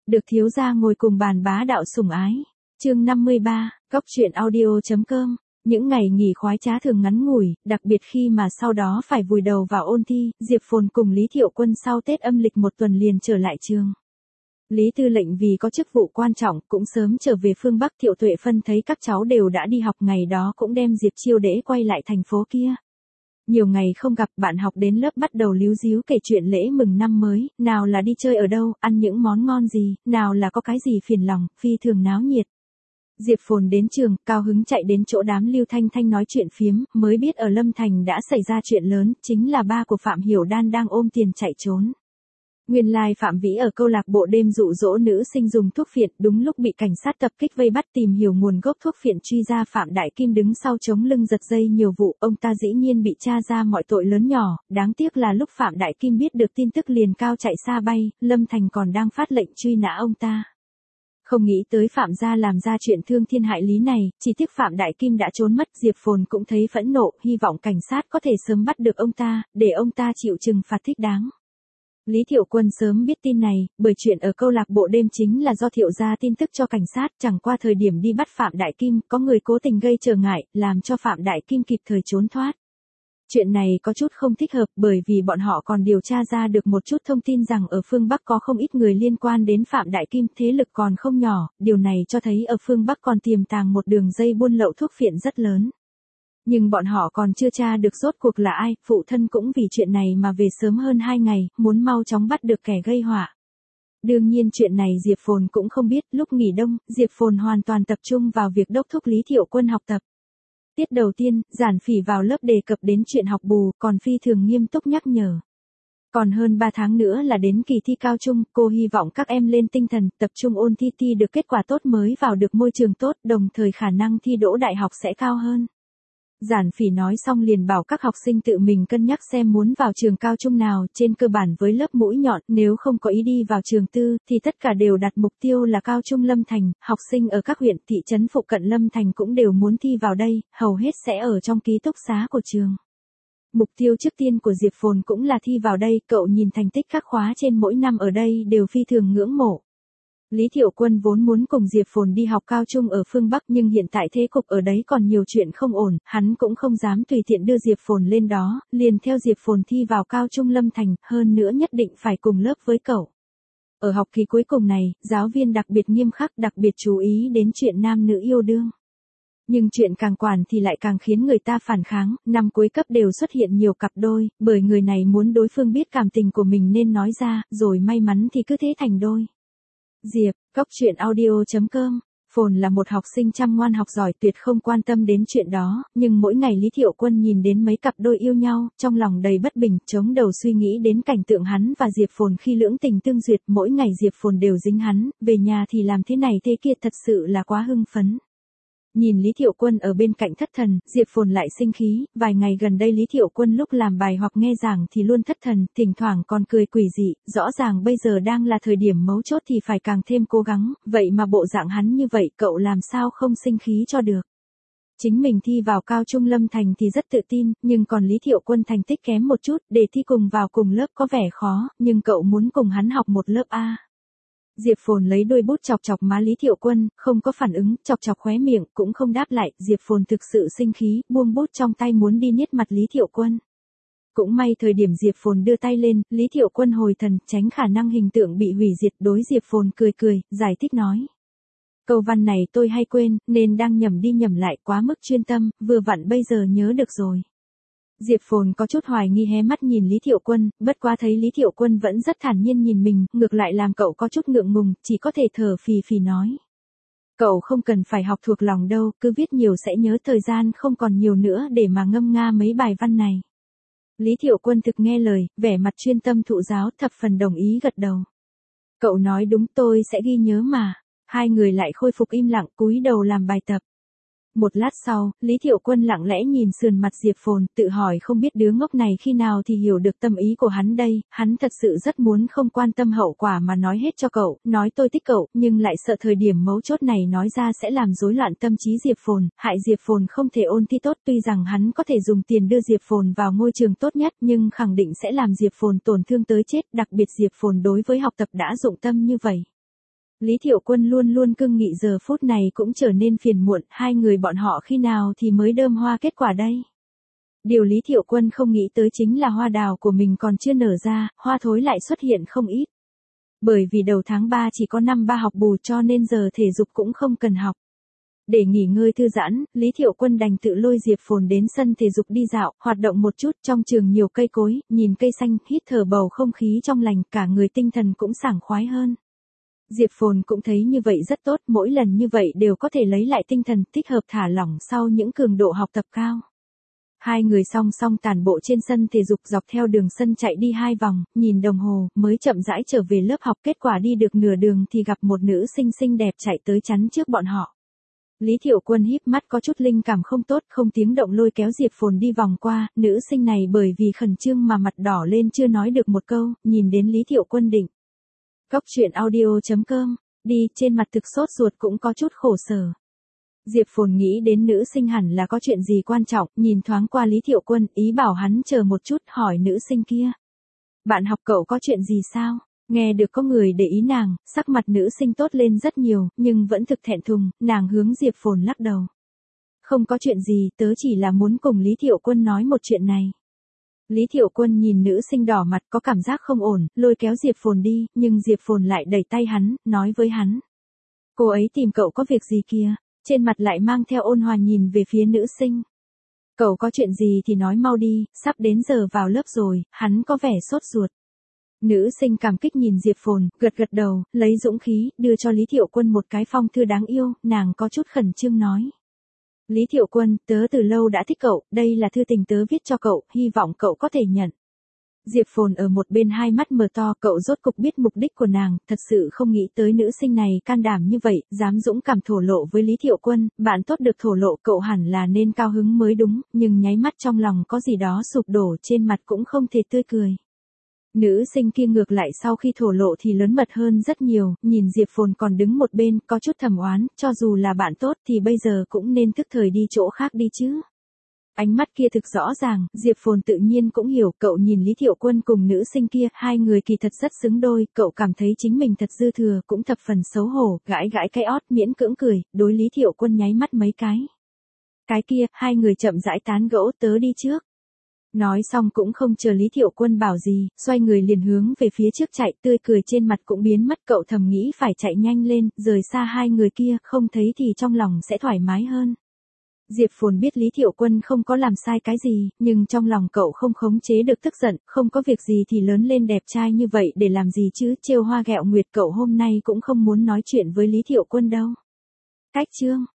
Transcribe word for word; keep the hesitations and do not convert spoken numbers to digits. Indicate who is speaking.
Speaker 1: Được thiếu gia ngồi cùng bàn bá đạo sủng ái. Chương năm mươi ba, Cóc truyện audio.com. Những ngày nghỉ khoái trá thường ngắn ngủi, đặc biệt khi mà sau đó phải vùi đầu vào ôn thi, Diệp Phồn cùng Lý Thiệu Quân sau Tết âm lịch một tuần liền trở lại trường. Lý Tư lệnh vì có chức vụ quan trọng cũng sớm trở về phương Bắc. Thiệu Tuệ Phân thấy các cháu đều đã đi học, ngày đó cũng đem Diệp Chiêu Đễ quay lại thành phố kia. Nhiều ngày không gặp, bạn học đến lớp bắt đầu líu díu kể chuyện lễ mừng năm mới, nào là đi chơi ở đâu, ăn những món ngon gì, nào là có cái gì phiền lòng, phi thường náo nhiệt. Diệp Phồn đến trường, cao hứng chạy đến chỗ đám Lưu Thanh Thanh nói chuyện phiếm, mới biết ở Lâm Thành đã xảy ra chuyện lớn, chính là ba của Phạm Hiểu Đan đang ôm tiền chạy trốn. Nguyên lai Phạm Vĩ ở câu lạc bộ đêm dụ dỗ nữ sinh dùng thuốc phiện, đúng lúc bị cảnh sát tập kích vây bắt. Tìm hiểu nguồn gốc thuốc phiện truy ra Phạm Đại Kim đứng sau chống lưng giật dây nhiều vụ, ông ta dĩ nhiên bị tra ra mọi tội lớn nhỏ, đáng tiếc là lúc Phạm Đại Kim biết được tin tức liền cao chạy xa bay, Lâm Thành còn đang phát lệnh truy nã ông ta. Không nghĩ tới Phạm gia làm ra chuyện thương thiên hại lý này, chỉ tiếc Phạm Đại Kim đã trốn mất. Diệp Phồn cũng thấy phẫn nộ, hy vọng cảnh sát có thể sớm bắt được ông ta, để ông ta chịu trừng phạt thích đáng. Lý Thiệu Quân sớm biết tin này, bởi chuyện ở câu lạc bộ đêm chính là do Thiệu gia tin tức cho cảnh sát, chẳng qua thời điểm đi bắt Phạm Đại Kim, có người cố tình gây trở ngại, làm cho Phạm Đại Kim kịp thời trốn thoát. Chuyện này có chút không thích hợp, bởi vì bọn họ còn điều tra ra được một chút thông tin rằng ở phương Bắc có không ít người liên quan đến Phạm Đại Kim, thế lực còn không nhỏ, điều này cho thấy ở phương Bắc còn tiềm tàng một đường dây buôn lậu thuốc phiện rất lớn. Nhưng bọn họ còn chưa tra được rốt cuộc là ai, phụ thân cũng vì chuyện này mà về sớm hơn hai ngày, muốn mau chóng bắt được kẻ gây họa. Đương nhiên chuyện này Diệp Phồn cũng không biết, lúc nghỉ đông, Diệp Phồn hoàn toàn tập trung vào việc đốc thúc Lý Thiệu Quân học tập. Tiết đầu tiên, Giản Phỉ vào lớp đề cập đến chuyện học bù, còn phi thường nghiêm túc nhắc nhở. Còn hơn ba tháng nữa là đến kỳ thi cao trung, cô hy vọng các em lên tinh thần, tập trung ôn thi thi được kết quả tốt mới vào được môi trường tốt, đồng thời khả năng thi đỗ đại học sẽ cao hơn. Giản Phỉ nói xong liền bảo các học sinh tự mình cân nhắc xem muốn vào trường cao trung nào, trên cơ bản với lớp mũi nhọn, nếu không có ý đi vào trường tư, thì tất cả đều đặt mục tiêu là cao trung Lâm Thành, học sinh ở các huyện, thị trấn phụ cận Lâm Thành cũng đều muốn thi vào đây, hầu hết sẽ ở trong ký túc xá của trường. Mục tiêu trước tiên của Diệp Phồn cũng là thi vào đây, cậu nhìn thành tích các khóa trên mỗi năm ở đây đều phi thường ngưỡng mộ. Lý Thiệu Quân vốn muốn cùng Diệp Phồn đi học cao trung ở phương Bắc, nhưng hiện tại thế cục ở đấy còn nhiều chuyện không ổn, hắn cũng không dám tùy tiện đưa Diệp Phồn lên đó, liền theo Diệp Phồn thi vào cao trung Lâm Thành, hơn nữa nhất định phải cùng lớp với cậu. Ở học kỳ cuối cùng này, giáo viên đặc biệt nghiêm khắc, đặc biệt chú ý đến chuyện nam nữ yêu đương. Nhưng chuyện càng quản thì lại càng khiến người ta phản kháng, năm cuối cấp đều xuất hiện nhiều cặp đôi, bởi người này muốn đối phương biết cảm tình của mình nên nói ra, rồi may mắn thì cứ thế thành đôi. Diệp, Cóc truyện audio.com. Phồn là một học sinh chăm ngoan học giỏi, tuyệt không quan tâm đến chuyện đó, nhưng mỗi ngày Lý Thiệu Quân nhìn đến mấy cặp đôi yêu nhau, trong lòng đầy bất bình, chống đầu suy nghĩ đến cảnh tượng hắn và Diệp Phồn khi lưỡng tình tương duyệt, mỗi ngày Diệp Phồn đều dính hắn, về nhà thì làm thế này thế kia, thật sự là quá hưng phấn. Nhìn Lý Thiệu Quân ở bên cạnh thất thần, Diệp Phồn lại sinh khí, vài ngày gần đây Lý Thiệu Quân lúc làm bài hoặc nghe giảng thì luôn thất thần, thỉnh thoảng còn cười quỷ dị, rõ ràng bây giờ đang là thời điểm mấu chốt thì phải càng thêm cố gắng, vậy mà bộ dạng hắn như vậy cậu làm sao không sinh khí cho được. Chính mình thi vào cao trung Lâm Thành thì rất tự tin, nhưng còn Lý Thiệu Quân thành tích kém một chút, để thi cùng vào cùng lớp có vẻ khó, nhưng cậu muốn cùng hắn học một lớp A. Diệp Phồn lấy đôi bút chọc chọc má Lý Thiệu Quân, không có phản ứng, chọc chọc khóe miệng, cũng không đáp lại, Diệp Phồn thực sự sinh khí, buông bút trong tay muốn đi niết mặt Lý Thiệu Quân. Cũng may thời điểm Diệp Phồn đưa tay lên, Lý Thiệu Quân hồi thần, tránh khả năng hình tượng bị hủy diệt, đối Diệp Phồn cười cười, giải thích nói. Câu văn này tôi hay quên, nên đang nhẩm đi nhẩm lại, quá mức chuyên tâm, vừa vặn bây giờ nhớ được rồi. Diệp Phồn có chút hoài nghi hé mắt nhìn Lý Thiệu Quân, bất quá thấy Lý Thiệu Quân vẫn rất thản nhiên nhìn mình, ngược lại làm cậu có chút ngượng ngùng, chỉ có thể thở phì phì nói. Cậu không cần phải học thuộc lòng đâu, cứ viết nhiều sẽ nhớ, thời gian không còn nhiều nữa để mà ngâm nga mấy bài văn này. Lý Thiệu Quân thực nghe lời, vẻ mặt chuyên tâm thụ giáo, thập phần đồng ý gật đầu. Cậu nói đúng, tôi sẽ ghi nhớ mà. Hai người lại khôi phục im lặng, cúi đầu làm bài tập. Một lát sau, Lý Thiệu Quân lặng lẽ nhìn sườn mặt Diệp Phồn, tự hỏi không biết đứa ngốc này khi nào thì hiểu được tâm ý của hắn đây, hắn thật sự rất muốn không quan tâm hậu quả mà nói hết cho cậu, nói tôi thích cậu, nhưng lại sợ thời điểm mấu chốt này nói ra sẽ làm rối loạn tâm trí Diệp Phồn, hại Diệp Phồn không thể ôn thi tốt, tuy rằng hắn có thể dùng tiền đưa Diệp Phồn vào ngôi trường tốt nhất, nhưng khẳng định sẽ làm Diệp Phồn tổn thương tới chết, đặc biệt Diệp Phồn đối với học tập đã dụng tâm như vậy. Lý Thiệu Quân luôn luôn cương nghị giờ phút này cũng trở nên phiền muộn, hai người bọn họ khi nào thì mới đơm hoa kết quả đây. Điều Lý Thiệu Quân không nghĩ tới chính là hoa đào của mình còn chưa nở ra, hoa thối lại xuất hiện không ít. Bởi vì đầu tháng ba chỉ có năm ba học bù cho nên giờ thể dục cũng không cần học. Để nghỉ ngơi thư giãn, Lý Thiệu Quân đành tự lôi Diệp Phồn đến sân thể dục đi dạo, hoạt động một chút, trong trường nhiều cây cối, nhìn cây xanh, hít thở bầu không khí trong lành, cả người tinh thần cũng sảng khoái hơn. Diệp Phồn cũng thấy như vậy rất tốt, mỗi lần như vậy đều có thể lấy lại tinh thần, thích hợp thả lỏng sau những cường độ học tập cao. Hai người song song tản bộ trên sân thể dục dọc theo đường sân chạy đi hai vòng, nhìn đồng hồ, mới chậm rãi trở về lớp học, kết quả đi được nửa đường thì gặp một nữ sinh xinh đẹp chạy tới chắn trước bọn họ. Lý Thiệu Quân híp mắt có chút linh cảm không tốt, không tiếng động lôi kéo Diệp Phồn đi vòng qua, nữ sinh này bởi vì khẩn trương mà mặt đỏ lên chưa nói được một câu, nhìn đến Lý Thiệu Quân định. Cóc truyện audio chấm com, đi, trên mặt thực sốt ruột cũng có chút khổ sở. Diệp Phồn nghĩ đến nữ sinh hẳn là có chuyện gì quan trọng, nhìn thoáng qua Lý Thiệu Quân, ý bảo hắn chờ một chút, hỏi nữ sinh kia. Bạn học cậu có chuyện gì sao? Nghe được có người để ý nàng, sắc mặt nữ sinh tốt lên rất nhiều, nhưng vẫn thực thẹn thùng, nàng hướng Diệp Phồn lắc đầu. Không có chuyện gì, tớ chỉ là muốn cùng Lý Thiệu Quân nói một chuyện này. Lý Thiệu Quân nhìn nữ sinh đỏ mặt có cảm giác không ổn, lôi kéo Diệp Phồn đi, nhưng Diệp Phồn lại đẩy tay hắn, nói với hắn. Cô ấy tìm cậu có việc gì kia? Trên mặt lại mang theo ôn hòa nhìn về phía nữ sinh. Cậu có chuyện gì thì nói mau đi, sắp đến giờ vào lớp rồi, hắn có vẻ sốt ruột. Nữ sinh cảm kích nhìn Diệp Phồn, gật gật đầu, lấy dũng khí, đưa cho Lý Thiệu Quân một cái phong thư đáng yêu, nàng có chút khẩn trương nói. Lý Thiệu Quân, tớ từ lâu đã thích cậu, đây là thư tình tớ viết cho cậu, hy vọng cậu có thể nhận. Diệp Phồn ở một bên hai mắt mở to, cậu rốt cục biết mục đích của nàng, thật sự không nghĩ tới nữ sinh này can đảm như vậy, dám dũng cảm thổ lộ với Lý Thiệu Quân, bạn tốt được thổ lộ cậu hẳn là nên cao hứng mới đúng, nhưng nháy mắt trong lòng có gì đó sụp đổ, trên mặt cũng không thể tươi cười. Nữ sinh kia ngược lại sau khi thổ lộ thì lớn mật hơn rất nhiều, nhìn Diệp Phồn còn đứng một bên, có chút thầm oán, cho dù là bạn tốt thì bây giờ cũng nên thức thời đi chỗ khác đi chứ. Ánh mắt kia thực rõ ràng, Diệp Phồn tự nhiên cũng hiểu, cậu nhìn Lý Thiệu Quân cùng nữ sinh kia, hai người kỳ thật rất xứng đôi, cậu cảm thấy chính mình thật dư thừa, cũng thập phần xấu hổ, gãi gãi cái ót miễn cưỡng cười, đối Lý Thiệu Quân nháy mắt mấy cái. Cái kia, hai người chậm rãi tán gẫu, tớ đi trước. Nói xong cũng không chờ Lý Thiệu Quân bảo gì, xoay người liền hướng về phía trước chạy, tươi cười trên mặt cũng biến mất, cậu thầm nghĩ phải chạy nhanh lên, rời xa hai người kia, không thấy thì trong lòng sẽ thoải mái hơn. Diệp Phồn biết Lý Thiệu Quân không có làm sai cái gì, nhưng trong lòng cậu không khống chế được tức giận, không có việc gì thì lớn lên đẹp trai như vậy để làm gì chứ, trêu hoa ghẹo nguyệt, cậu hôm nay cũng không muốn nói chuyện với Lý Thiệu Quân đâu. Cách chương